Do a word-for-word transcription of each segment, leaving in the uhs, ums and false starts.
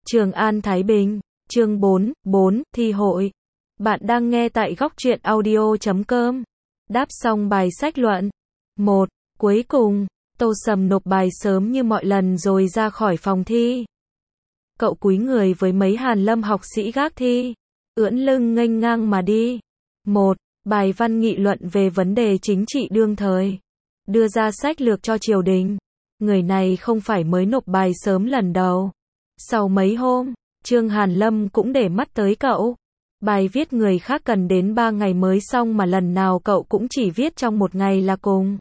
Trường An Thái Bình, chương bốn, bốn, thi hội. Bạn đang nghe tại góc truyện audio chấm com. Đáp xong bài sách luận. một. Cuối cùng, Tô Sầm nộp bài sớm như mọi lần rồi ra khỏi phòng thi. Cậu cúi người với mấy hàn lâm học sĩ gác thi, ưỡn lưng nghênh ngang mà đi. một. Bài văn nghị luận về vấn đề chính trị đương thời. Đưa ra sách lược cho triều đình. Người này không phải mới nộp bài sớm lần đầu. Sau mấy hôm, Trương Hàn Lâm cũng để mắt tới cậu. Bài viết người khác cần đến ba ngày mới xong mà lần nào cậu cũng chỉ viết trong một ngày là cùng.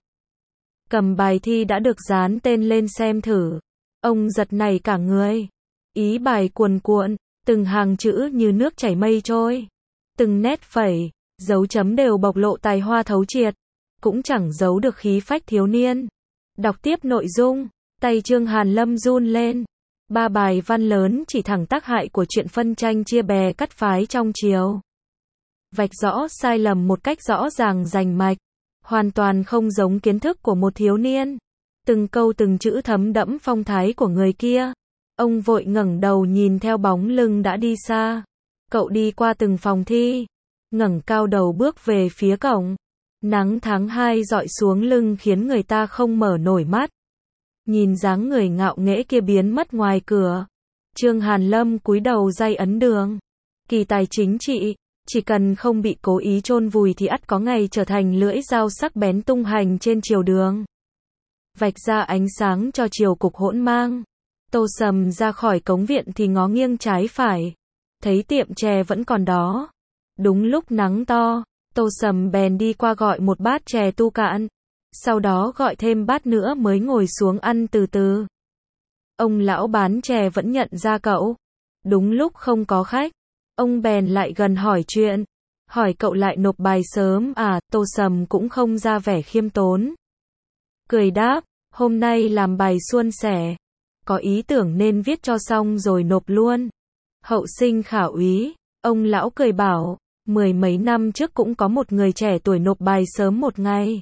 Cầm bài thi đã được dán tên lên xem thử. Ông giật nảy cả người. Ý bài cuồn cuộn, từng hàng chữ như nước chảy mây trôi. Từng nét phẩy, dấu chấm đều bộc lộ tài hoa thấu triệt. Cũng chẳng giấu được khí phách thiếu niên. Đọc tiếp nội dung, tay Trương Hàn Lâm run lên. Ba bài văn lớn chỉ thẳng tác hại của chuyện phân tranh chia bè cắt phái trong triều. Vạch rõ sai lầm một cách rõ ràng rành mạch. Hoàn toàn không giống kiến thức của một thiếu niên. Từng câu từng chữ thấm đẫm phong thái của người kia. Ông vội ngẩng đầu nhìn theo bóng lưng đã đi xa. Cậu đi qua từng phòng thi. Ngẩng cao đầu bước về phía cổng. Nắng tháng hai rọi xuống lưng khiến người ta không mở nổi mắt. Nhìn dáng người ngạo nghễ kia biến mất ngoài cửa. Trương Hàn Lâm cúi đầu day ấn đường. Kỳ tài chính trị, chỉ cần không bị cố ý chôn vùi thì ắt có ngày trở thành lưỡi dao sắc bén tung hành trên triều đường. Vạch ra ánh sáng cho triều cục hỗn mang. Tô Sầm ra khỏi cống viện thì ngó nghiêng trái phải. Thấy tiệm chè vẫn còn đó. Đúng lúc nắng to, Tô Sầm bèn đi qua gọi một bát chè tu cạn. Sau đó gọi thêm bát nữa mới ngồi xuống ăn từ từ. Ông lão bán chè vẫn nhận ra cậu. Đúng lúc không có khách, ông bèn lại gần hỏi chuyện. Hỏi cậu lại nộp bài sớm à? Tô Sầm cũng không ra vẻ khiêm tốn. Cười đáp, hôm nay làm bài suôn sẻ. Có ý tưởng nên viết cho xong rồi nộp luôn. Hậu sinh khả úy. Ông lão cười bảo, mười mấy năm trước cũng có một người trẻ tuổi nộp bài sớm một ngày.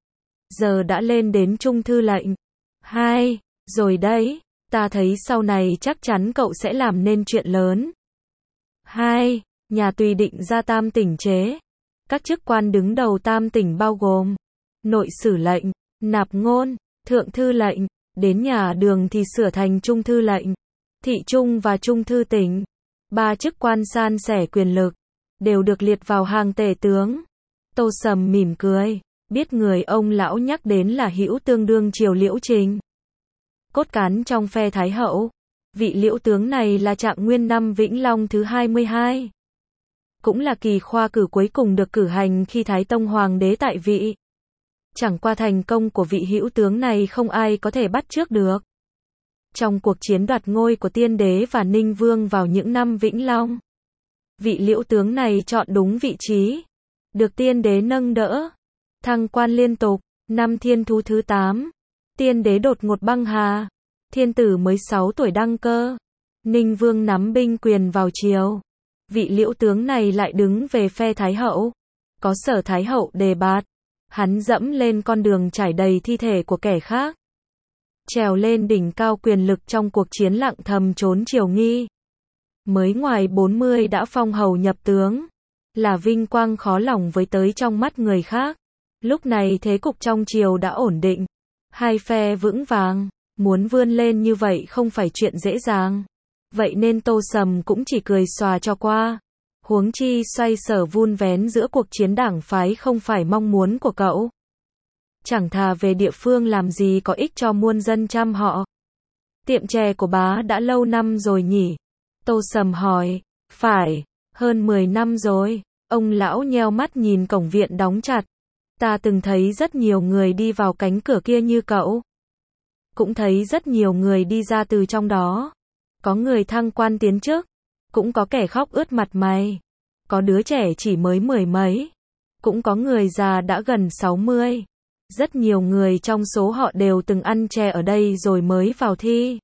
Giờ đã lên đến trung thư lệnh. Hai, rồi đấy, ta thấy sau này chắc chắn cậu sẽ làm nên chuyện lớn. Hai, nhà tùy định ra tam tỉnh chế. Các chức quan đứng đầu tam tỉnh bao gồm nội sử lệnh, nạp ngôn, thượng thư lệnh, đến nhà đường thì sửa thành trung thư lệnh, thị trung và trung thư tỉnh. Ba chức quan san sẻ quyền lực, đều được liệt vào hàng tể tướng. Tô Sầm mỉm cười. Biết người ông lão nhắc đến là hữu tương đương triều Liễu Trình. Cốt cán trong phe Thái Hậu. Vị Liễu tướng này là Trạng Nguyên năm Vĩnh Long thứ hai mươi hai. Cũng là kỳ khoa cử cuối cùng được cử hành khi Thái Tông Hoàng đế tại vị. Chẳng qua thành công của vị hữu tướng này không ai có thể bắt chước được. Trong cuộc chiến đoạt ngôi của Tiên Đế và Ninh Vương vào những năm Vĩnh Long, vị Liễu tướng này chọn đúng vị trí, được Tiên Đế nâng đỡ. Thăng quan liên tục, năm Thiên Thú thứ tám, Tiên Đế đột ngột băng hà, Thiên Tử mới sáu tuổi đăng cơ, Ninh Vương nắm binh quyền vào triều. Vị Liễu tướng này lại đứng về phe Thái Hậu, có Sở Thái Hậu đề bạt, hắn dẫm lên con đường trải đầy thi thể của kẻ khác, trèo lên đỉnh cao quyền lực trong cuộc chiến lặng thầm trốn triều nghi. Mới ngoài bốn mươi đã phong hầu nhập tướng, là vinh quang khó lòng với tới trong mắt người khác. Lúc này thế cục trong triều đã ổn định, hai phe vững vàng, muốn vươn lên như vậy không phải chuyện dễ dàng. Vậy nên Tô Sầm cũng chỉ cười xòa cho qua. Huống chi xoay sở vun vén giữa cuộc chiến đảng phái không phải mong muốn của cậu. Chẳng thà về địa phương làm gì có ích cho muôn dân chăm họ. Tiệm chè của bá đã lâu năm rồi nhỉ? Tô Sầm hỏi. Phải, hơn mười năm rồi. Ông lão nheo mắt nhìn cổng viện đóng chặt. Ta từng thấy rất nhiều người đi vào cánh cửa kia như cậu. Cũng thấy rất nhiều người đi ra từ trong đó. Có người thăng quan tiến chức. Cũng có kẻ khóc ướt mặt mày. Có đứa trẻ chỉ mới mười mấy. Cũng có người già đã gần sáu mươi. Rất nhiều người trong số họ đều từng ăn chè ở đây rồi mới vào thi.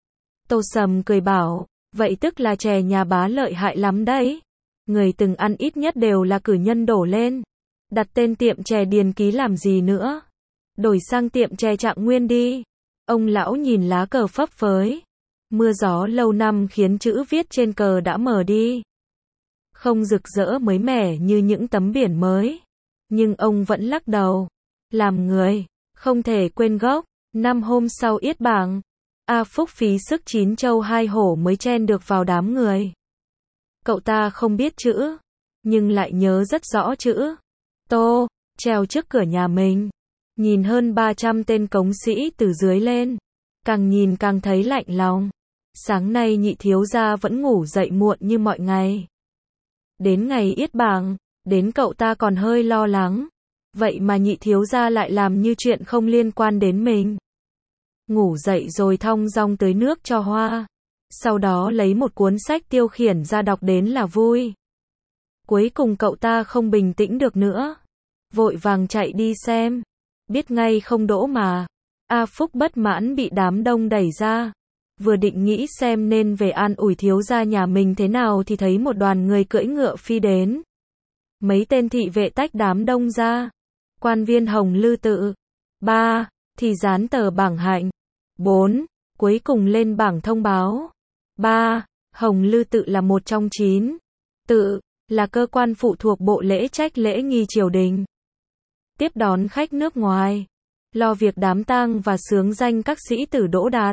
Tô Sầm cười bảo, vậy tức là chè nhà bá lợi hại lắm đấy. Người từng ăn ít nhất đều là cử nhân đổ lên. Đặt tên tiệm chè Điền Ký làm gì nữa? Đổi sang tiệm chè Trạng Nguyên đi. Ông lão nhìn lá cờ phấp phới. Mưa gió lâu năm khiến chữ viết trên cờ đã mờ đi. Không rực rỡ mới mẻ như những tấm biển mới. Nhưng ông vẫn lắc đầu. Làm người, không thể quên gốc. Năm hôm sau yết bảng, A Phúc phí sức chín châu hai hổ mới chen được vào đám người. Cậu ta không biết chữ, nhưng lại nhớ rất rõ chữ. Tô, treo trước cửa nhà mình. Nhìn hơn ba trăm tên cống sĩ từ dưới lên. Càng nhìn càng thấy lạnh lòng. Sáng nay nhị thiếu gia vẫn ngủ dậy muộn như mọi ngày. Đến ngày yết bảng, đến cậu ta còn hơi lo lắng. Vậy mà nhị thiếu gia lại làm như chuyện không liên quan đến mình. Ngủ dậy rồi thong dong tưới nước cho hoa. Sau đó lấy một cuốn sách tiêu khiển ra đọc đến là vui. Cuối cùng cậu ta không bình tĩnh được nữa. Vội vàng chạy đi xem. Biết ngay không đỗ mà. A Phúc bất mãn bị đám đông đẩy ra. Vừa định nghĩ xem nên về an ủi thiếu gia nhà mình thế nào thì thấy một đoàn người cưỡi ngựa phi đến. Mấy tên thị vệ tách đám đông ra. Quan viên Hồng Lư Tự. Ba. Thì dán tờ bảng hạnh. Bốn. Cuối cùng lên bảng thông báo. Ba. Hồng Lư Tự là một trong chín. Tự. Là cơ quan phụ thuộc bộ lễ trách lễ nghi triều đình. Tiếp đón khách nước ngoài. Lo việc đám tang và xướng danh các sĩ tử đỗ đạt.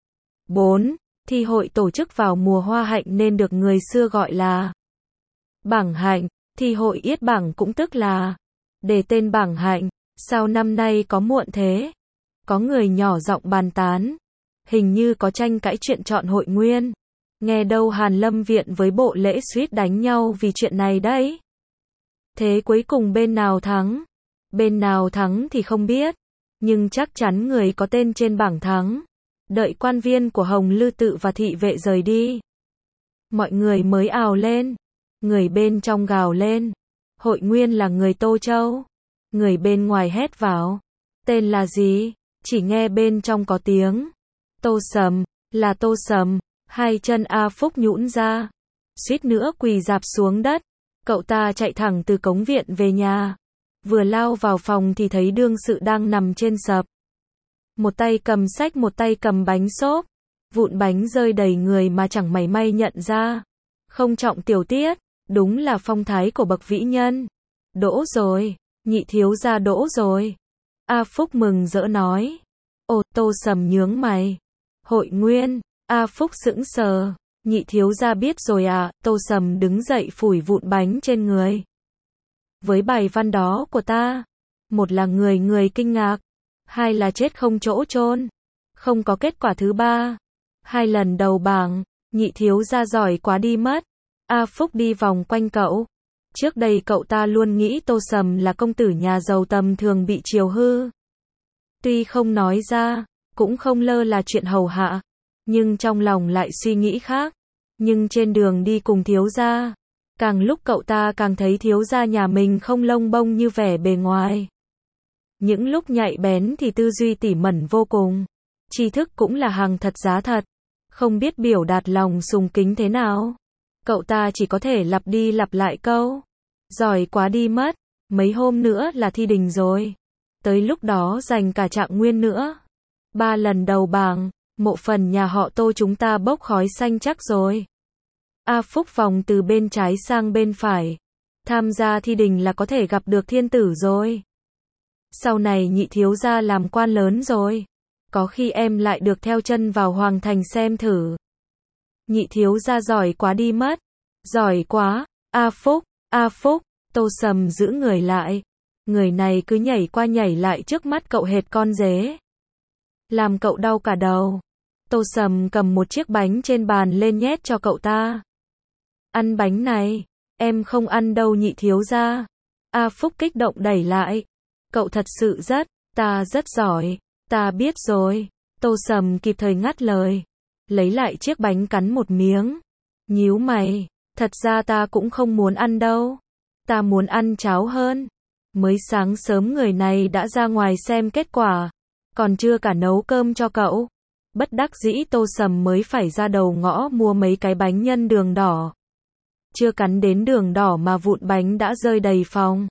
Bốn. Thi hội tổ chức vào mùa hoa hạnh nên được người xưa gọi là bảng hạnh. Thi hội yết bảng cũng tức là để tên bảng hạnh. Sao năm nay có muộn thế? Có người nhỏ giọng bàn tán. Hình như có tranh cãi chuyện chọn hội nguyên. Nghe đâu Hàn Lâm Viện với bộ lễ suýt đánh nhau vì chuyện này đấy. Thế cuối cùng bên nào thắng? Bên nào thắng thì không biết. Nhưng chắc chắn người có tên trên bảng thắng. Đợi quan viên của Hồng Lư Tự và thị vệ rời đi. Mọi người mới ào lên. Người bên trong gào lên. Hội nguyên là người Tô Châu. Người bên ngoài hét vào. Tên là gì? Chỉ nghe bên trong có tiếng. Tô Sầm, là Tô Sầm. Hai chân A Phúc nhũn ra. Suýt nữa quỳ rạp xuống đất. Cậu ta chạy thẳng từ cống viện về nhà. Vừa lao vào phòng thì thấy đương sự đang nằm trên sập. Một tay cầm sách một tay cầm bánh xốp. Vụn bánh rơi đầy người mà chẳng mảy may nhận ra. Không trọng tiểu tiết. Đúng là phong thái của bậc vĩ nhân. Đỗ rồi. Nhị thiếu gia đỗ rồi. A Phúc mừng rỡ nói. Ồ, Tô Sầm nhướng mày. Hội nguyên. A Phúc sững sờ. Nhị thiếu gia biết rồi à? Tô Sầm đứng dậy phủi vụn bánh trên người. Với bài văn đó của ta. Một là người người kinh ngạc. Hai là chết không chỗ chôn. Không có kết quả thứ ba. Hai lần đầu bảng. Nhị thiếu gia giỏi quá đi mất. A Phúc đi vòng quanh cậu. Trước đây cậu ta luôn nghĩ Tô Sầm là công tử nhà giàu tầm thường bị chiều hư. Tuy không nói ra, cũng không lơ là chuyện hầu hạ, nhưng trong lòng lại suy nghĩ khác. Nhưng trên đường đi cùng thiếu gia, càng lúc cậu ta càng thấy thiếu gia nhà mình không lông bông như vẻ bề ngoài. Những lúc nhạy bén thì tư duy tỉ mẩn vô cùng. Tri thức cũng là hàng thật giá thật. Không biết biểu đạt lòng sùng kính thế nào. Cậu ta chỉ có thể lặp đi lặp lại câu. Giỏi quá đi mất. Mấy hôm nữa là thi đình rồi. Tới lúc đó dành cả trạng nguyên nữa. Ba lần đầu bảng. Mộ phần nhà họ Tô chúng ta bốc khói xanh chắc rồi. A Phúc vòng từ bên trái sang bên phải. Tham gia thi đình là có thể gặp được thiên tử rồi. Sau này nhị thiếu gia làm quan lớn rồi. Có khi em lại được theo chân vào hoàng thành xem thử. Nhị thiếu gia giỏi quá đi mất. Giỏi quá. A Phúc, A Phúc. Tô Sầm giữ người lại. Người này cứ nhảy qua nhảy lại trước mắt cậu hệt con dế. Làm cậu đau cả đầu. Tô Sầm cầm một chiếc bánh trên bàn lên nhét cho cậu ta. Ăn bánh này. Em không ăn đâu nhị thiếu gia. A Phúc kích động đẩy lại. Cậu thật sự rất, ta rất giỏi. Ta biết rồi. Tô Sầm kịp thời ngắt lời. Lấy lại chiếc bánh cắn một miếng. Nhíu mày. Thật ra ta cũng không muốn ăn đâu. Ta muốn ăn cháo hơn. Mới sáng sớm người này đã ra ngoài xem kết quả. Còn chưa cả nấu cơm cho cậu. Bất đắc dĩ Tô Sầm mới phải ra đầu ngõ mua mấy cái bánh nhân đường đỏ. Chưa cắn đến đường đỏ mà vụn bánh đã rơi đầy phòng.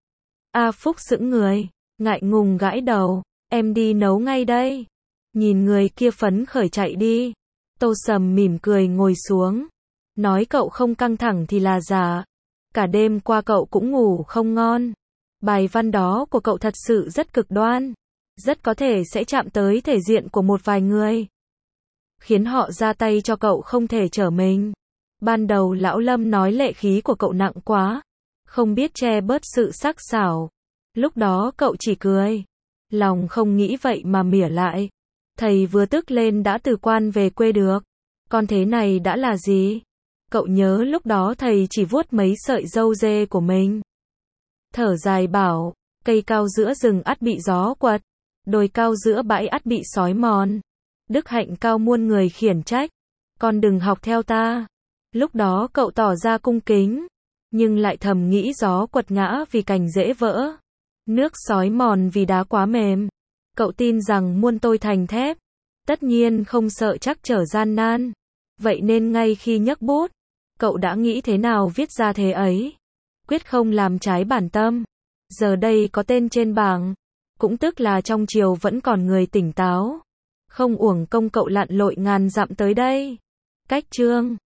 A Phúc sững người. Ngại ngùng gãi đầu. Em đi nấu ngay đây. Nhìn người kia phấn khởi chạy đi. Tô Sầm mỉm cười ngồi xuống. Nói cậu không căng thẳng thì là giả. Cả đêm qua cậu cũng ngủ không ngon. Bài văn đó của cậu thật sự rất cực đoan. Rất có thể sẽ chạm tới thể diện của một vài người. Khiến họ ra tay cho cậu không thể trở mình. Ban đầu Lão Lâm nói lệ khí của cậu nặng quá. Không biết che bớt sự sắc sảo. Lúc đó cậu chỉ cười. Lòng không nghĩ vậy mà mỉa lại. Thầy vừa tức lên đã từ quan về quê được. Con thế này đã là gì? Cậu nhớ lúc đó thầy chỉ vuốt mấy sợi râu dê của mình. Thở dài bảo, cây cao giữa rừng ắt bị gió quật. Đồi cao giữa bãi ắt bị sói mòn. Đức hạnh cao muôn người khiển trách. Con đừng học theo ta. Lúc đó cậu tỏ ra cung kính. Nhưng lại thầm nghĩ gió quật ngã vì cành dễ vỡ. Nước sói mòn vì đá quá mềm. Cậu tin rằng muôn tôi thành thép. Tất nhiên không sợ trắc trở gian nan. Vậy nên ngay khi nhấc bút, cậu đã nghĩ thế nào viết ra thế ấy. Quyết không làm trái bản tâm. Giờ đây có tên trên bảng. Cũng tức là trong triều vẫn còn người tỉnh táo. Không uổng công cậu lặn lội ngàn dặm tới đây. Cách chương